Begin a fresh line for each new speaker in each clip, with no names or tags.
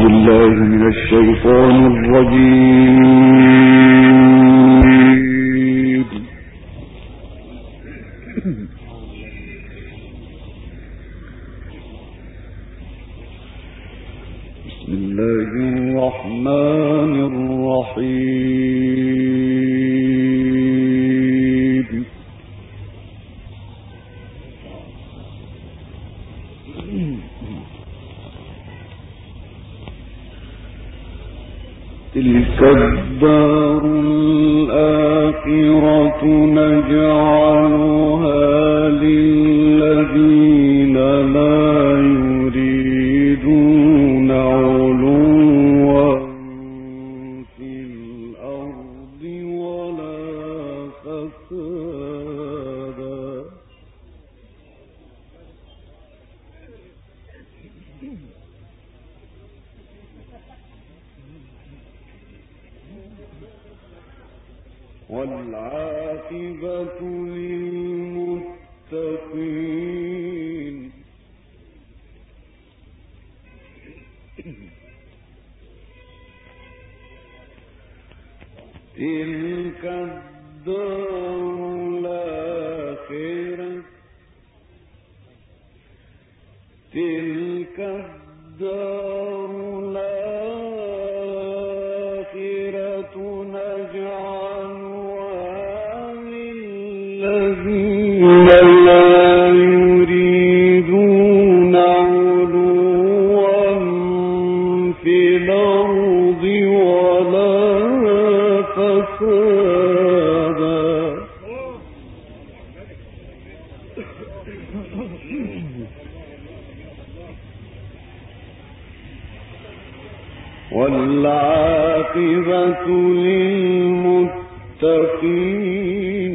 بالله من الشيطان الرجيم. بسم الله الرحمن الرحيم. تلك الدار الآخرة نجعلها للذين لا يريدون علوا في الأرض ولا فسادا. والعاقبة للمتقين. تلك الدار الآخرة نجعلها للذين لا يريدون علوا في الأرض ولا فسادا. والعاقبة للمتقين.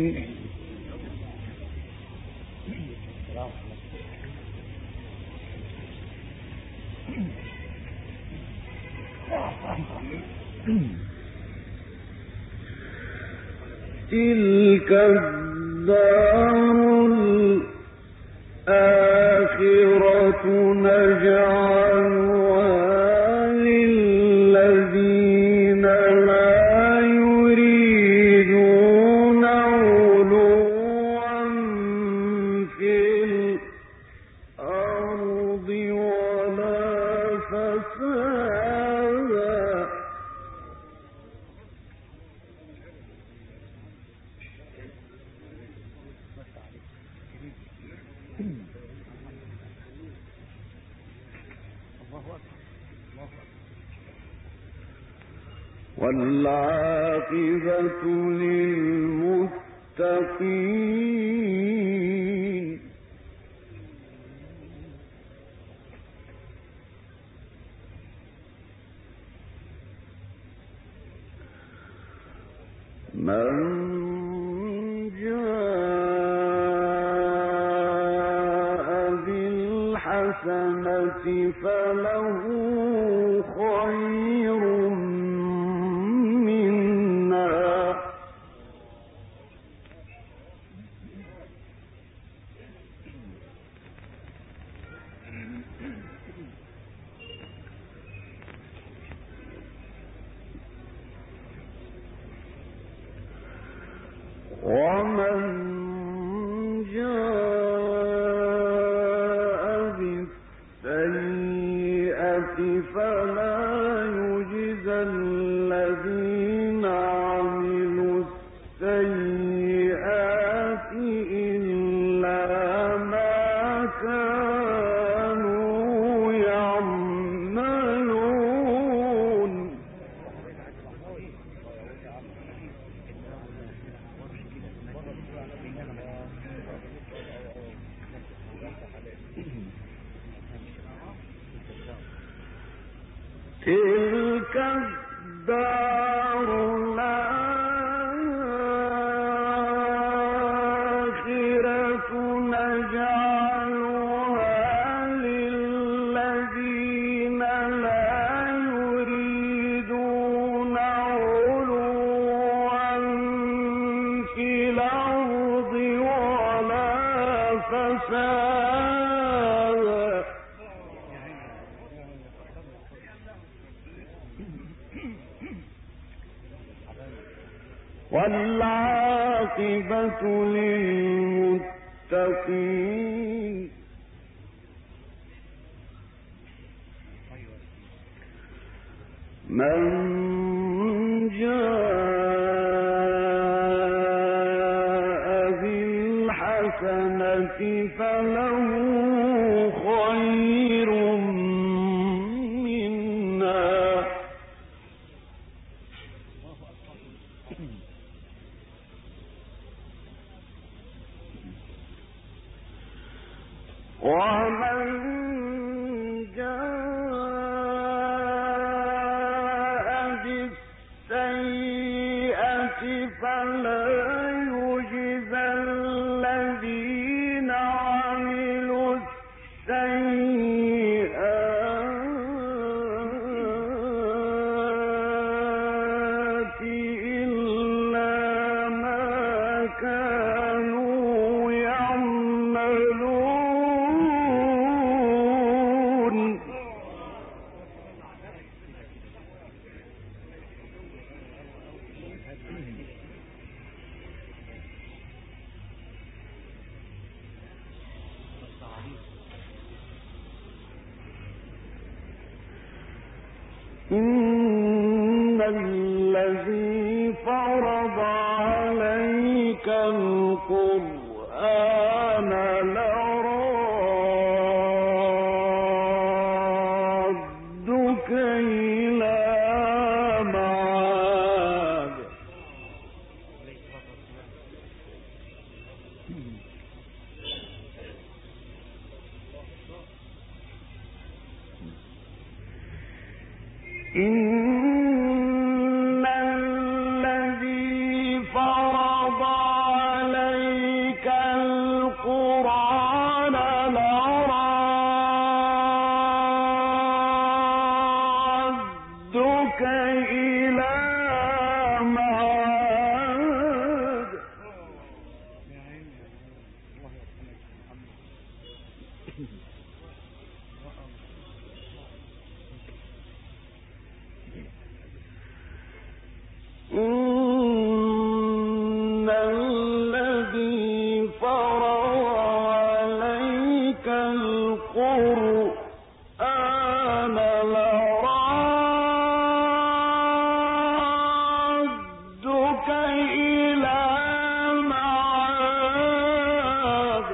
تلك الدار الآخرة نجعلها للذين لا يريدون علوا في الأرض ولا فسادا. والعاقبة للمتقين. من جاء بالحسنة فله خير منها ومن جاء بالسيئة فلا يجزى الذين عملوا السيئات إلا ما كانوا يعملون. تلك الدار الآخرة نجعلها للذين لا يريدون علوا في الأرض ولا فسادا. والعاقبة للمتقين. من جاء بالحسنة فله خير منها ومن جاء بالسيئة فلا يجزى الذين عملوا السيئات إلا ما كانوا يعملون. إن الذي فرض عليك القرآن لرادك إلى معاد. إن الذي فرض عليك القرآن لرادك إلى معاد. إن الذي فرض عليك القرآن لرادك إلى معاد.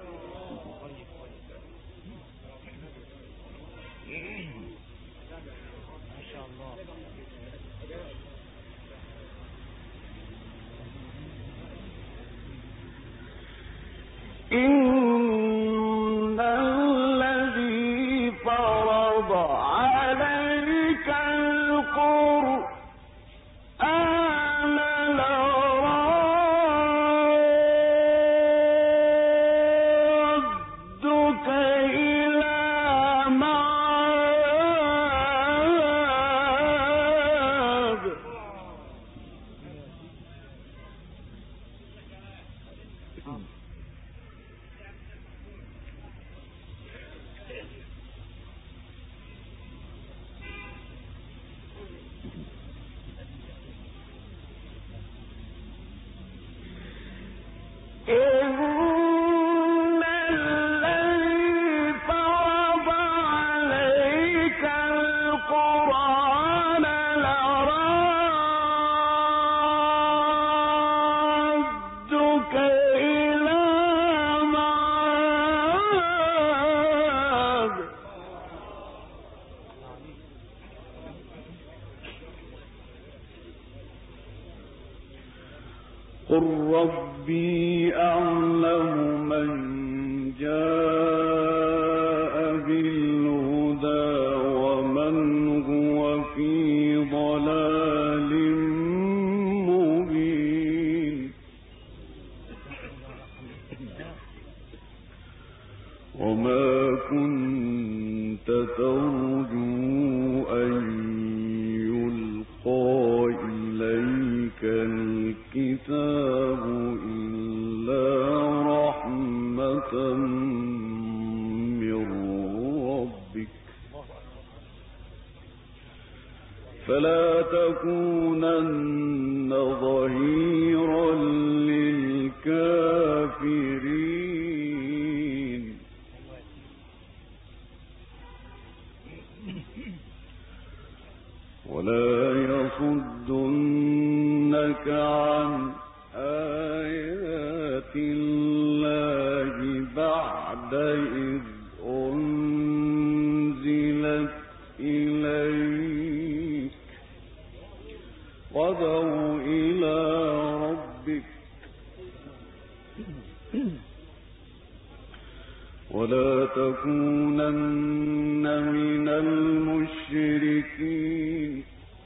إن الذي فرض عليك القرآن لرادك إلى معاد. إن الذي فرض عليك القرآن لرادك إلى معاد. قل ربي أعلم من جاء بالهدى ومن هو في ضلال مبين. وما كنت ترجو أن يلقى إليك الكتاب إلا رحمة من ربك فلا تكونن ظهيرا يسألونك عن آيات الله بعد إذ أنزلت إليك وادع إلى ربك ولا تكونن من المشركين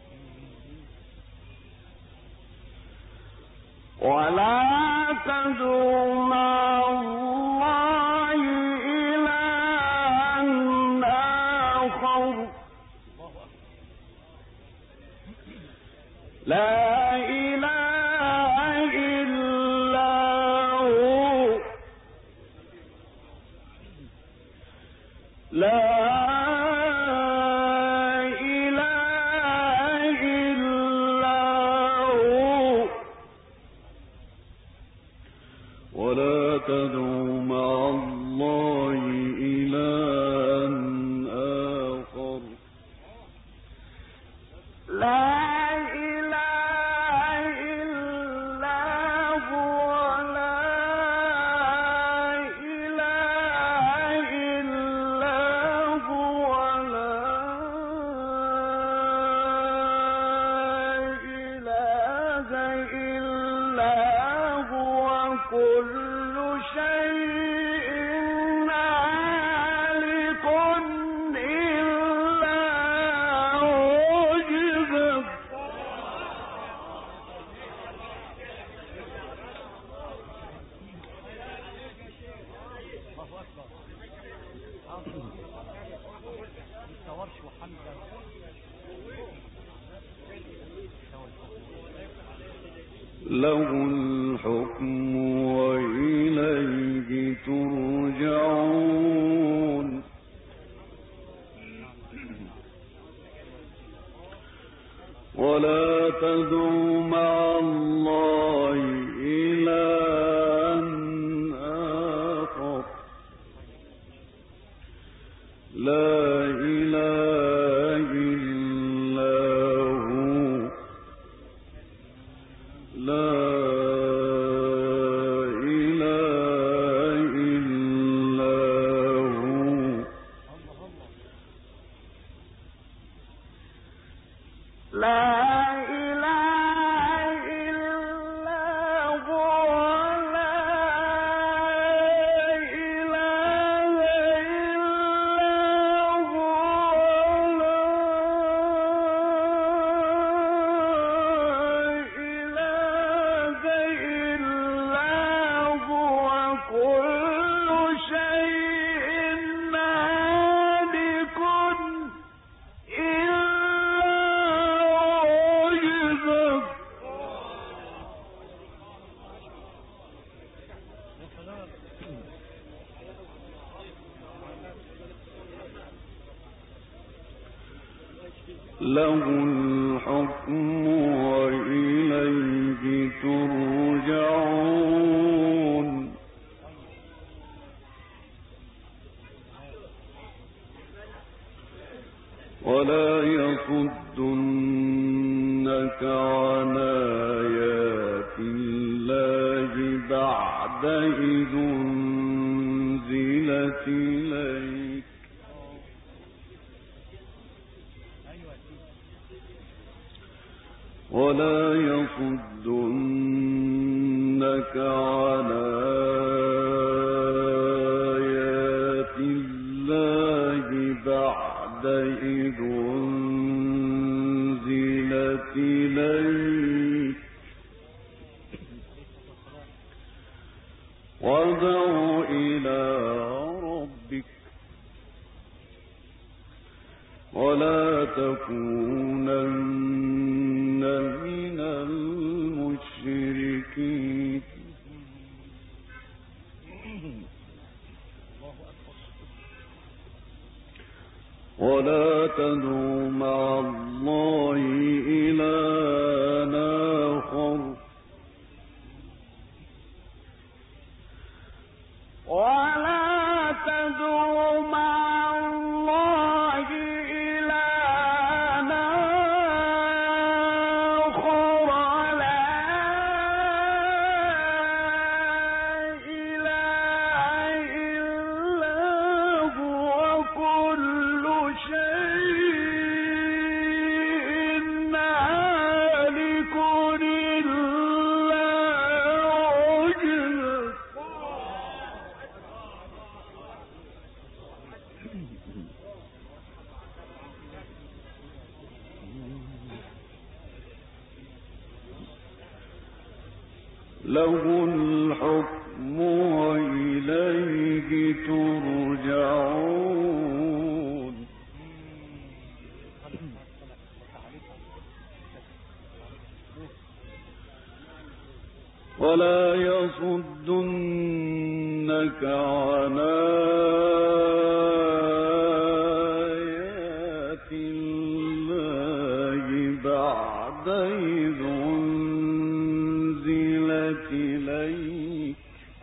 ولا تدع مع الله إلها آخر لا إله إلا هو لا إله إلا هو ولا تدع مع الله إلها آخر لا إله إلا هو لا إله إلا هو لا إله إلا هو كل شيء هالك إلا وجهه له الحكم وإليه ترجعون ولا تدع مع الله إلها آخر لا إله إلا هو لا إله إلا هو لا إله إلا هو لا إله إلا هو لا إله إلا هو كل شيء هالك إلا وجهه له الحكم وإليه ترجعون ولا يصدنك عن آيات الله بعد إذ أنزلت إليك ولا يصدنك عن آيات الله بعد إذ أنزلت إليك وادع إلى ربك ولا تكونن من المشركين له الحكم وإليه ترجعون ولا يصدنك عن آيات الله بعد إذ أنزلت إليك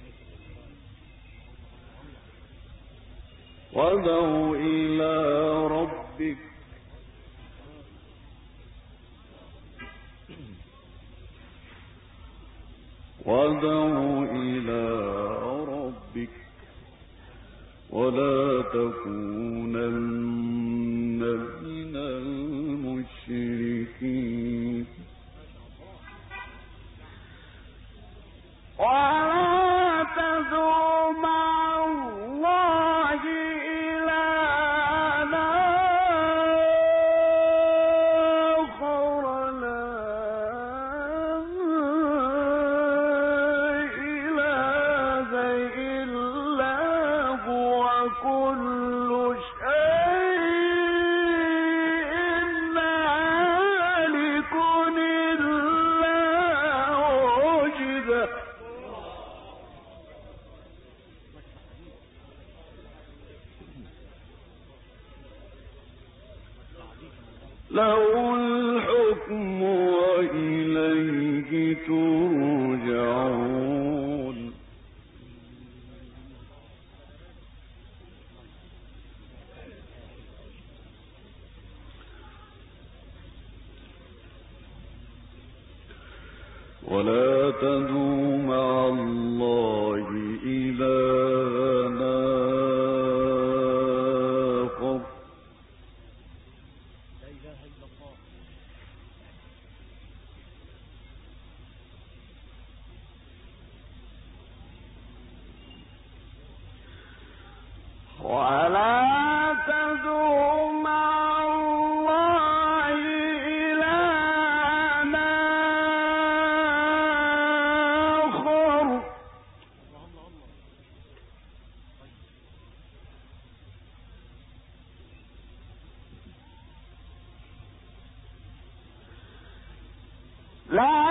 وادع إلى ربك ولا تكونن من المشركين ولا تدع مع الله إلها آخر لا إله إلا هو كل شيء هالك إلا وجهه له الحكم وإليه ترجعون ولا تدع مع الله إلها آخر ولا تدع مع الله إلها آخر لا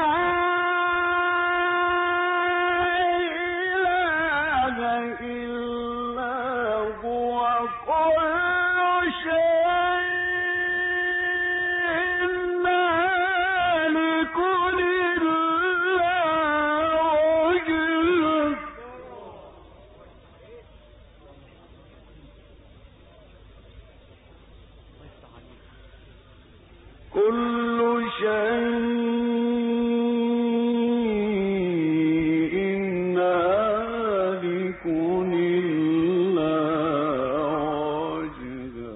إله إلا هو كل شيء هالك إلا وجهه كل شيء هالك إلا وجهه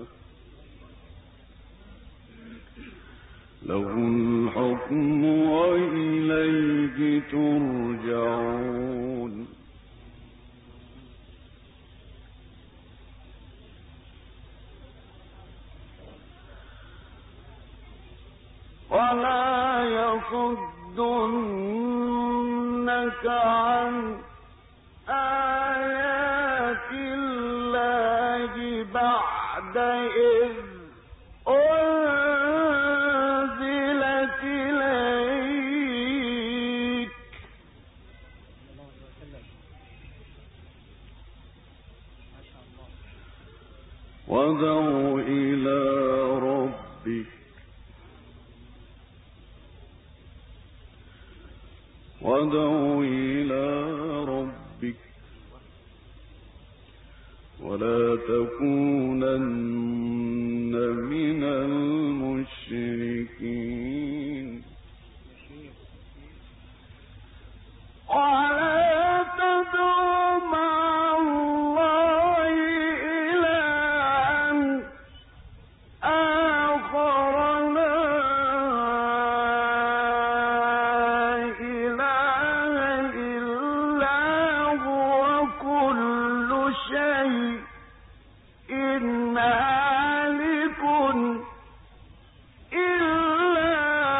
له الحكم وإليه ترجعون ولا يصدنك عن آيات الله بعد إذ أنزلت إليك وادع إلى ربك ولا تكونن من المشركين ولا تدع مع الله إلها آخر لا إله إلا هو كل شيء هالك إلا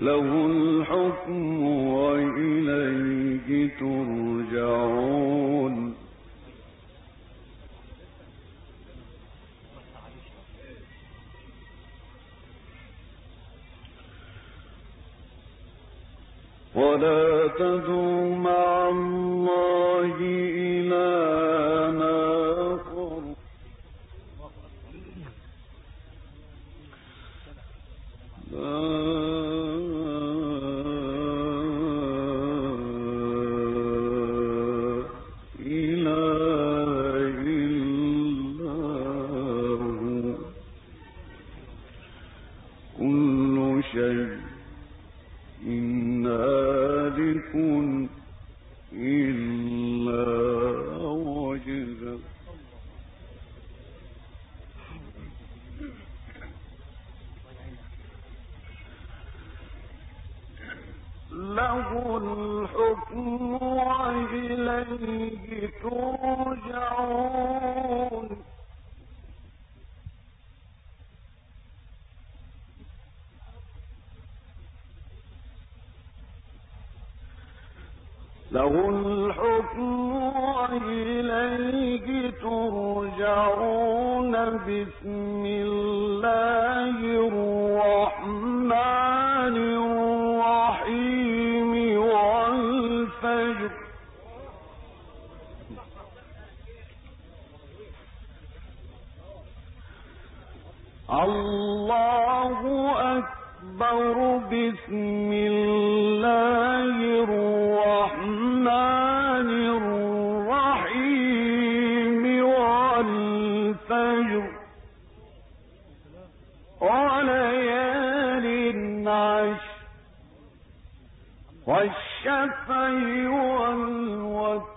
له الحكم وإليه ترجعون ولا تدع مع الله إلها آخر له الحكم وإليه ترجعون له الحكم وإليه ترجعون بسم الله الرحمن الرحيم والفجر الله أكبر بسم الله الرحمن الرحيم والفجر وليال عشر والشفع والوتر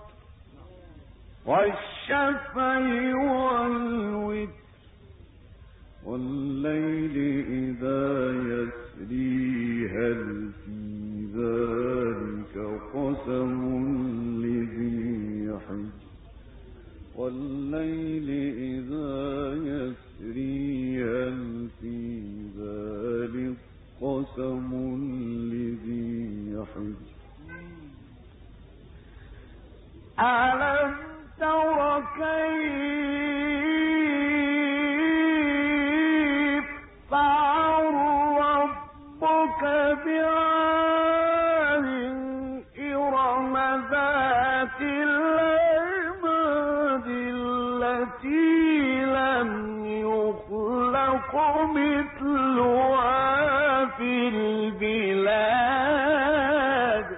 والليل إذا يسري هل في ذلك قسم لذي حجر والليل إذا يسري هل في ذلك قسم لذي حجر ألم تر كيف فعل ربك بعاد إرم ذات العماد التي لم يخلق مثلها في البلاد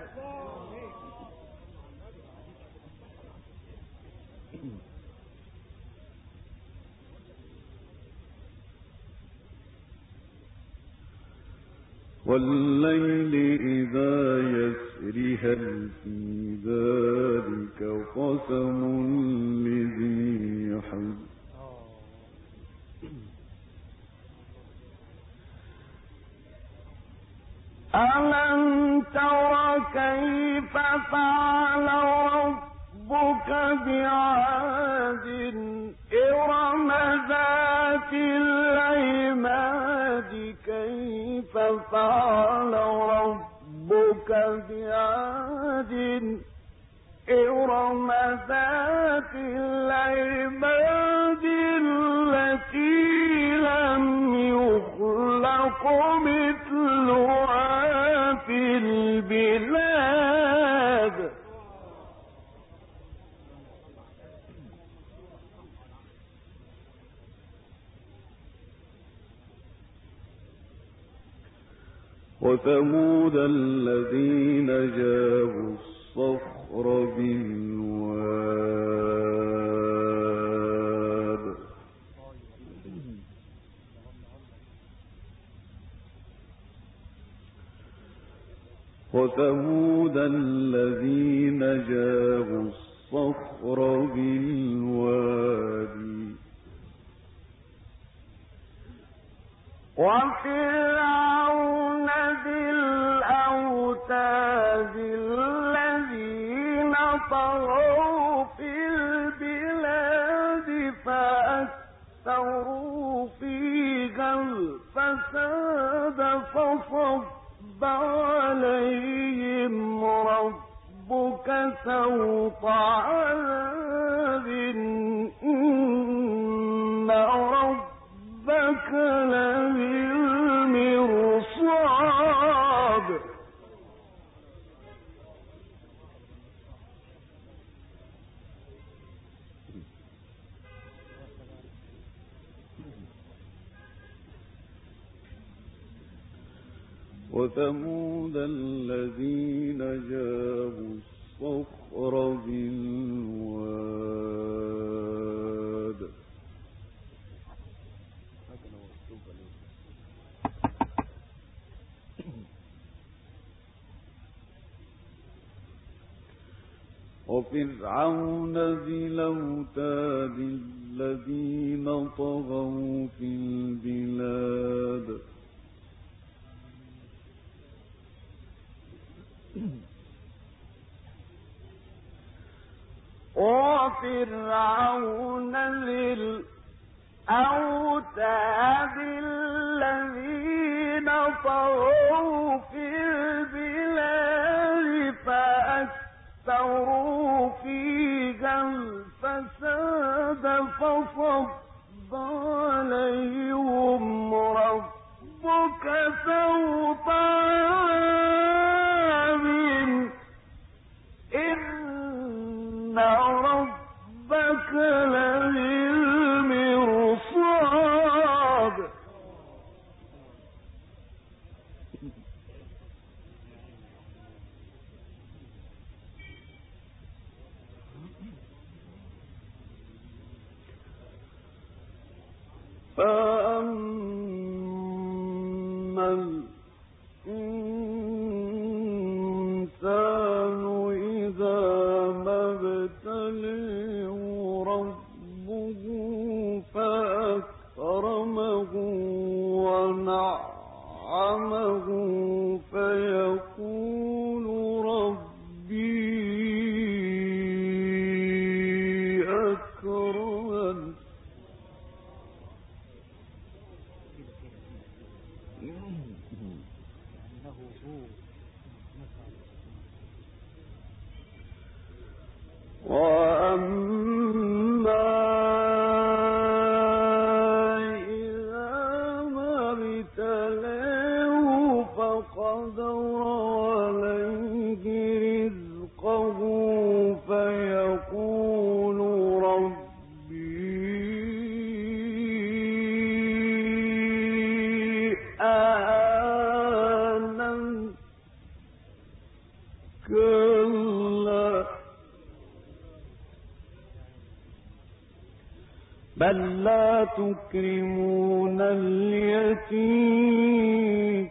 والليل إذا يسري هل في ذلك قسم لذي حجر ألم تر كيف فعل ربك بعاد إرم ذات العماد كيف فعل ربك بعاد إرم ذات العماد التي لم يخلق مثلها في البلاد وثمود الذين جابوا الصخر بالواد وثمود الذين جابوا الصخر بالوادي وفرعون ذي الأوتاد الذين طغوا في البلاد فأكثروا فيها الفساد فصب عليهم ربك سوط عذاب إن ربك لبالمرصاد وثمود الذين جابوا الصخر بالواد وفرعون ذي الأوتاد الذين طغوا في البلاد وفرعون ذي الأوتاد الذين طغوا في البلاد فأكثروا فيها الفساد فصب عليهم ربك سوط عذاب إن ربك لبالمرصاد فأما الإنسان إذا ما ابتليه ربه فأكرمه ونعمه فيقول ربي أكرمن وأما إذا ما ابتلاه فقدر عليه رزقه فيقول ربي أهانن كلا بل لا تكرمون اليتيم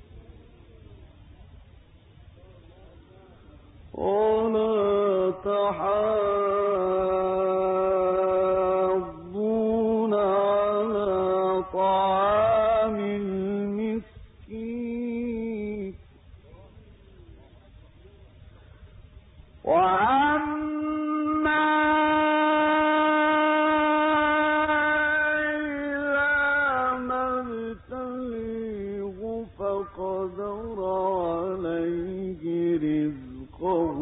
ولا تحاضون على طعام المسكين فقدر عليه رزقه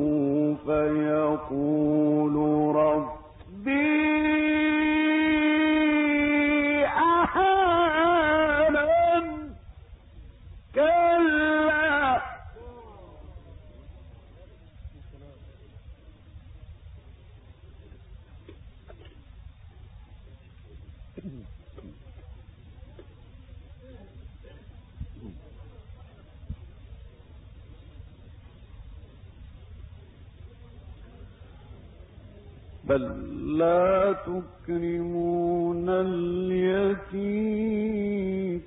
فيقول ربي أهانن كلا بل لا تكرمون اليتيم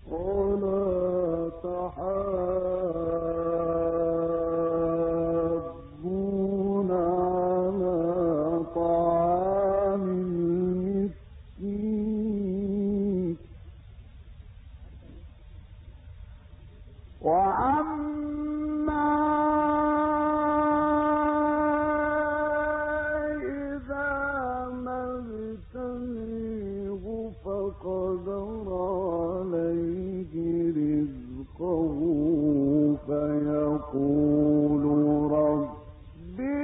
ولا تحاضون على طعام المسكين وأما إذا ما ابتليه فقدر عليه رزقه فيقول ربي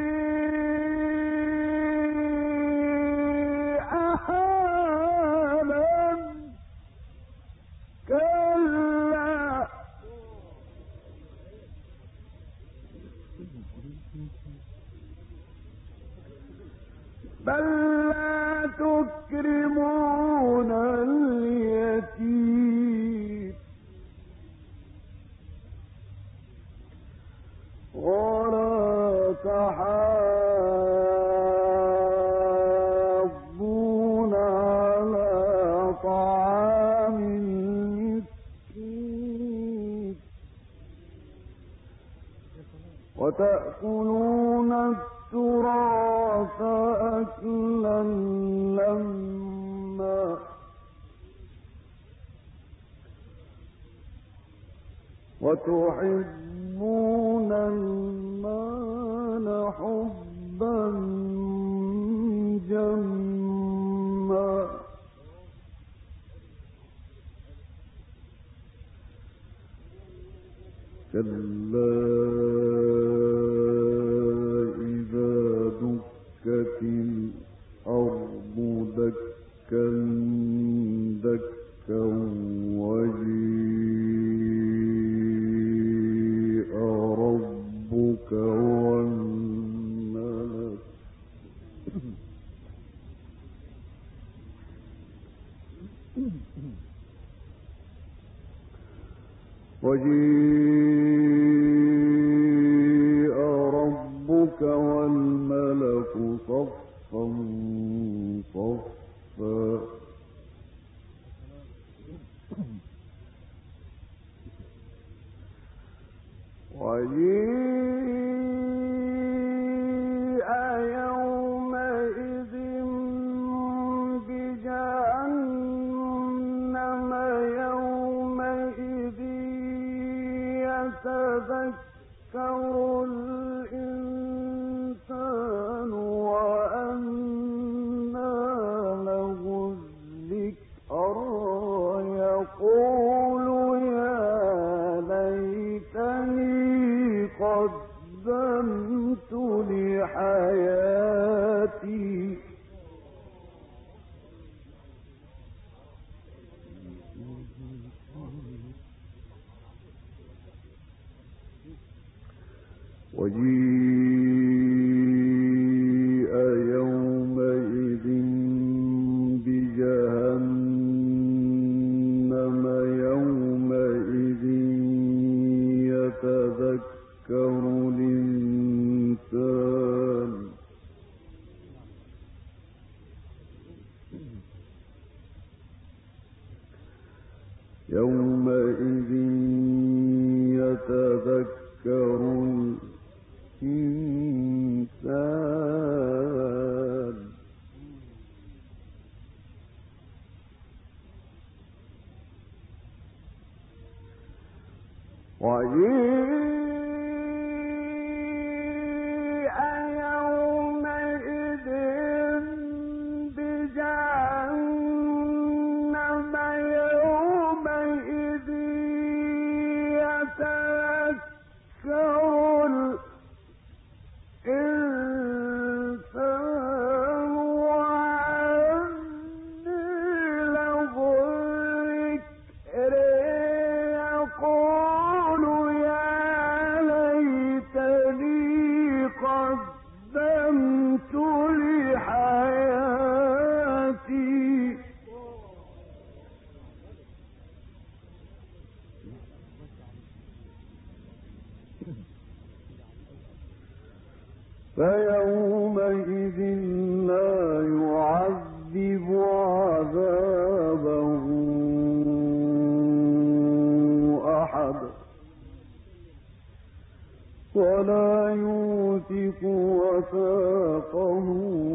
أهانن كلا بل لا تكرمون اليتيم ولا تحاضون على طعام المسكين وتأكلون التراث أكلا لما وتحبون المال حبا جما كلا إذا دكت الأرض دكا دكا وجيء ربك والملك وجيء ربك والملك صفا صفا وجيء يومئذ بجهنم يومئذ يتذكر الإنسان وأنى له الذكرى يقول يا ليتني قدمت لحياتي وجيء يومئذ بجهنم يومئذ يتذكر الإنسان يومئذ يتذكر الإنسان وجيء يومئذ بجهنم يومئذ يتذكر الإنسان وأنى له الذكر يقول يا ليتني قدمت لحياتي فيومئذ لا يعذب عذابه ولا يوثق وثاقه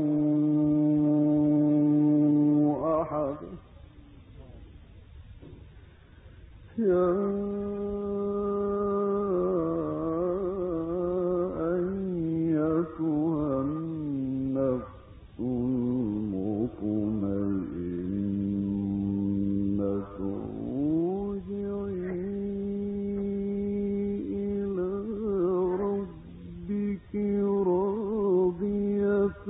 أحد. يا أيتها النفس المطمئنة ارجعي إلى ربك راضية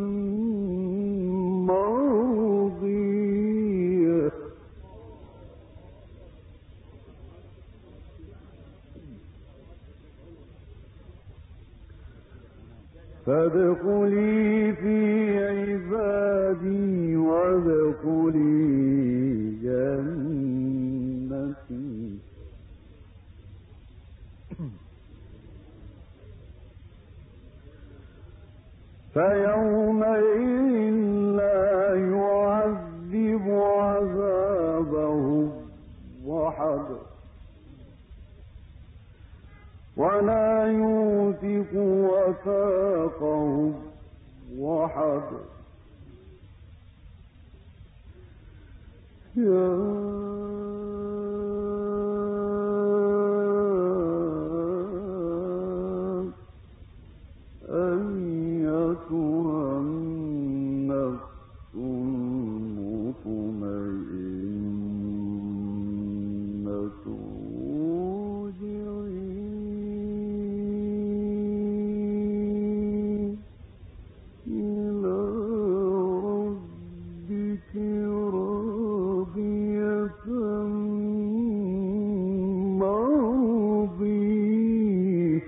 مرضية. فادخلي في عبادي وادخلي جنتي. فيومئذ لا يعذب عذابه أحد ولا يوثق وثاقه أحد. يا أيتها النفس المطمئنة إلى ربك راضية مرضية.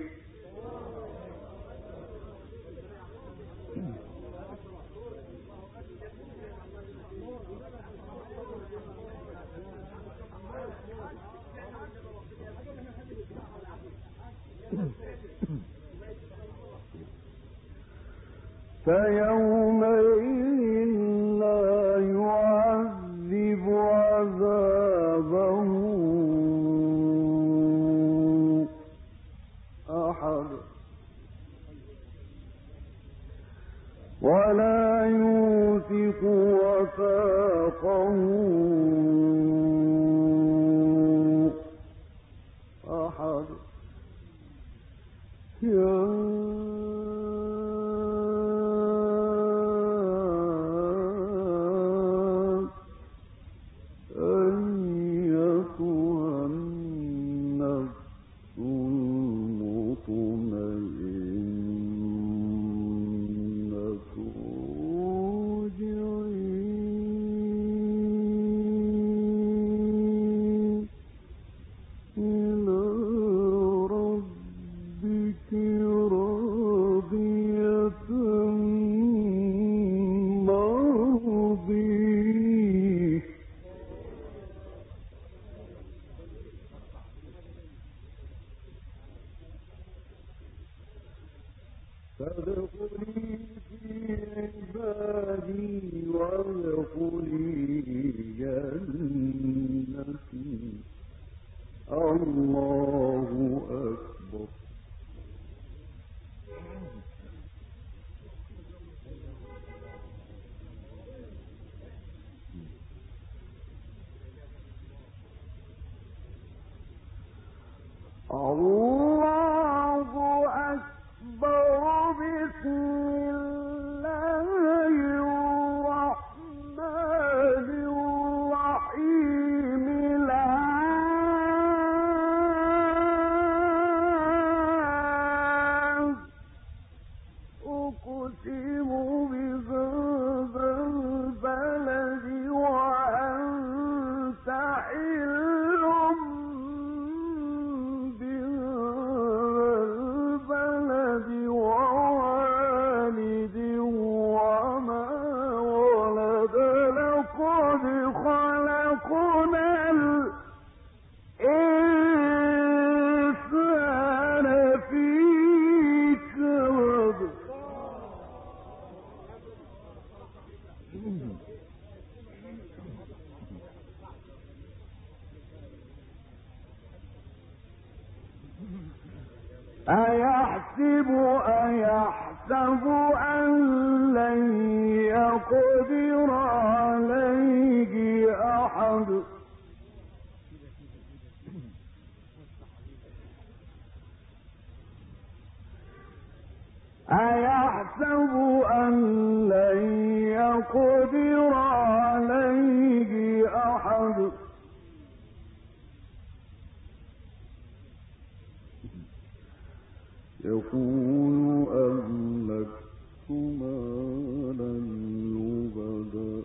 فيومئذ لا يعذب عذابه أحد ولا يوثق وثاقه أحد. يا أيتها النفس المطمئنة ارجعي إلى ربك راضية مرضية. فادخلي في عبادي وادخلي جنتي. الله أكبر. الله أكبر. بسم الله الرحمن الرحيم. لا أقسم بهذا البلد وأنت حل بهذا البلد ووالد وما ولد. لقد خلقنا الإنسان في كبد. أيحسب أن لن يقدر عليه أحد أيحسب أن لن يقدر عليه أحد يقول أهلكت مالا لبدا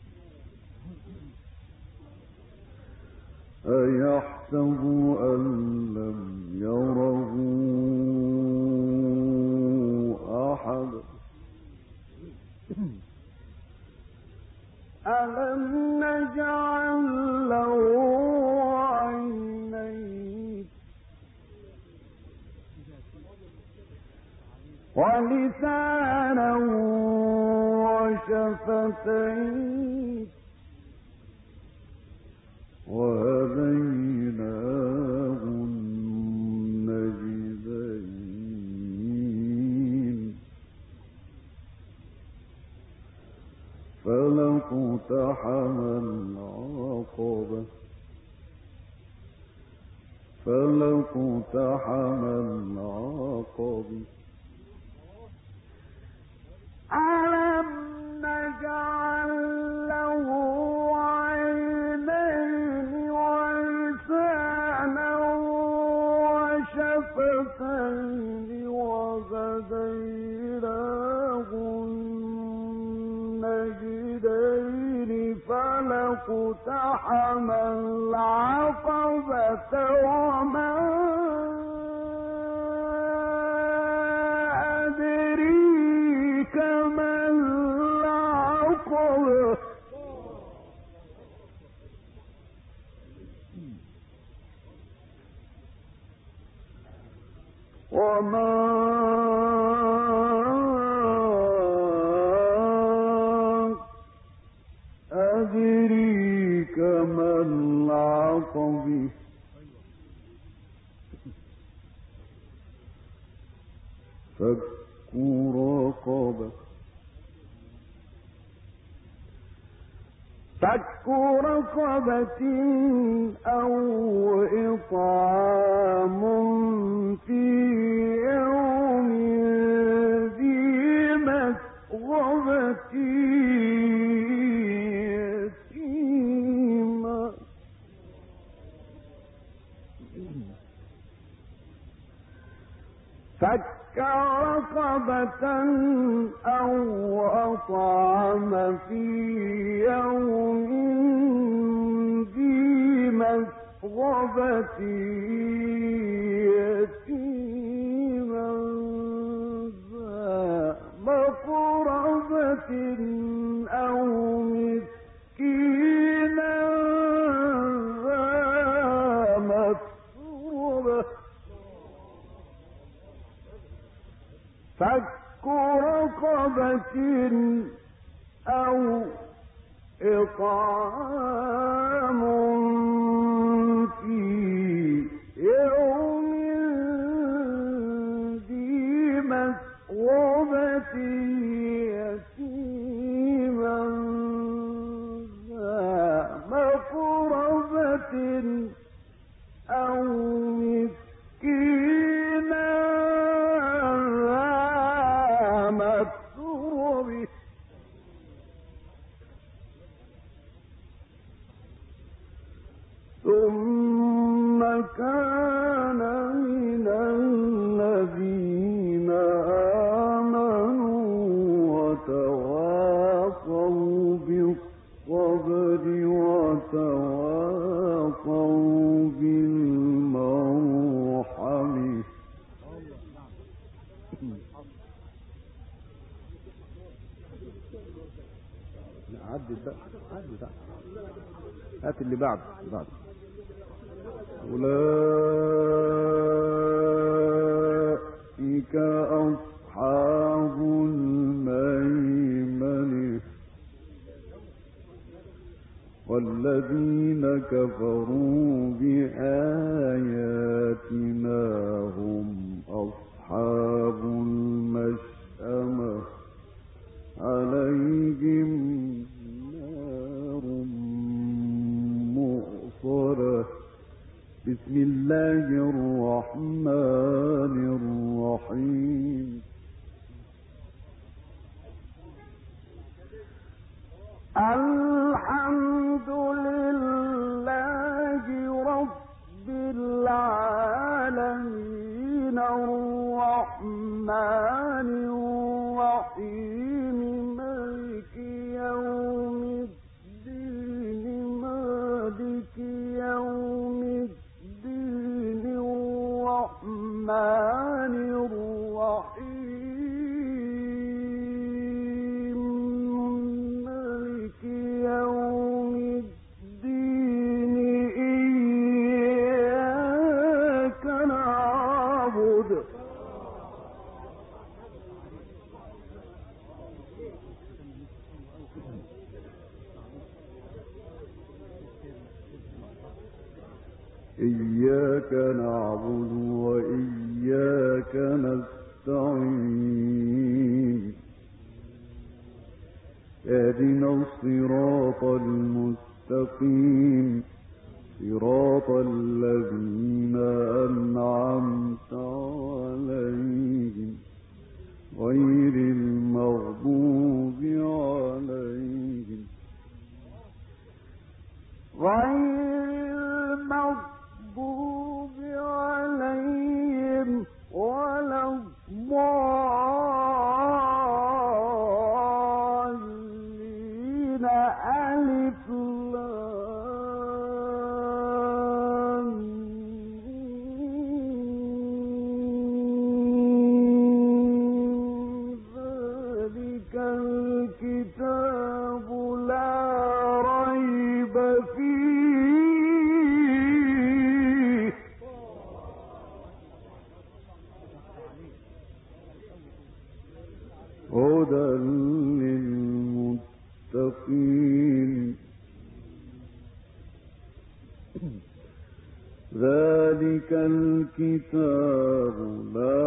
أيحسب أن لم يره أحد ألم نجعل له عينين ولسانا وشفتين وهديناه النجدين فلاقتحم العقبة ألم نجعل له عينين ولسانا وشفتين وهديناه النجدين فلاقتحم العقبة وما أدريك ما العقبة وما أدريك ما العقبة فك رقبة أو إطعام في يوم ذي مسغبة يتيما فك رقبة أو أطعم في يوم ذي مسغبة يتيما ذا مقربة أو مسكينا ذا متربة فك رقبة أو إطعام في يوم ذي مسغبة يتيما ذا مقربة أو مسكينا ثم كان من الذين آمنوا وتواصوا بالصبر وتواصوا بالمرحمة عدد بقى هات اللي بعد أولئك أصحاب الميمنة والذين كفروا بآياتنا هم بسم الله الرحمن الرحيم. الحمد لله رب العالمين الرحمن الرحيم مالك يوم الدين مالك يوم الدين الرحمن الرحيم مالك يوم الدين إياك نعبد إياك نعبد وإياك نستعين اهدنا الصراط المستقيم صراط الذين أنعمت عليهم غير المغضوب عليهم ولا الضالين ألف لام ذلك الكتاب لا ريب فيه هدى للمتقين ذلك الكتاب لا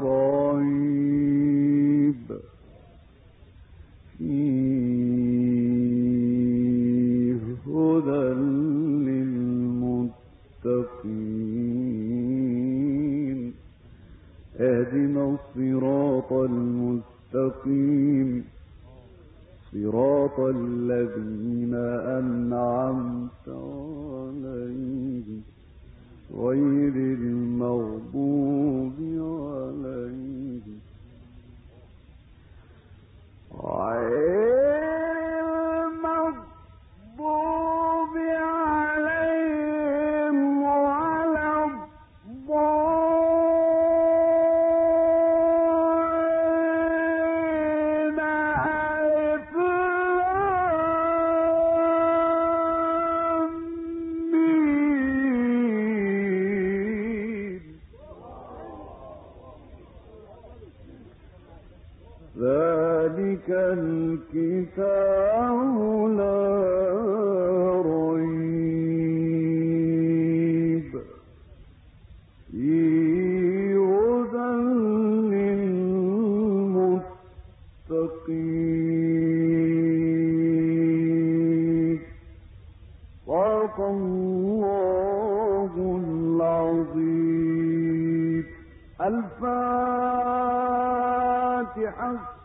ريب فيه هدى للمتقين اهدنا الصراط المستقيم صراط الذين أنعمت عليهم غير المغضوب عليهم ذلك الكتاب لا ريب فيه هدى للمتقين صدق الله العظيم. الفاتحة.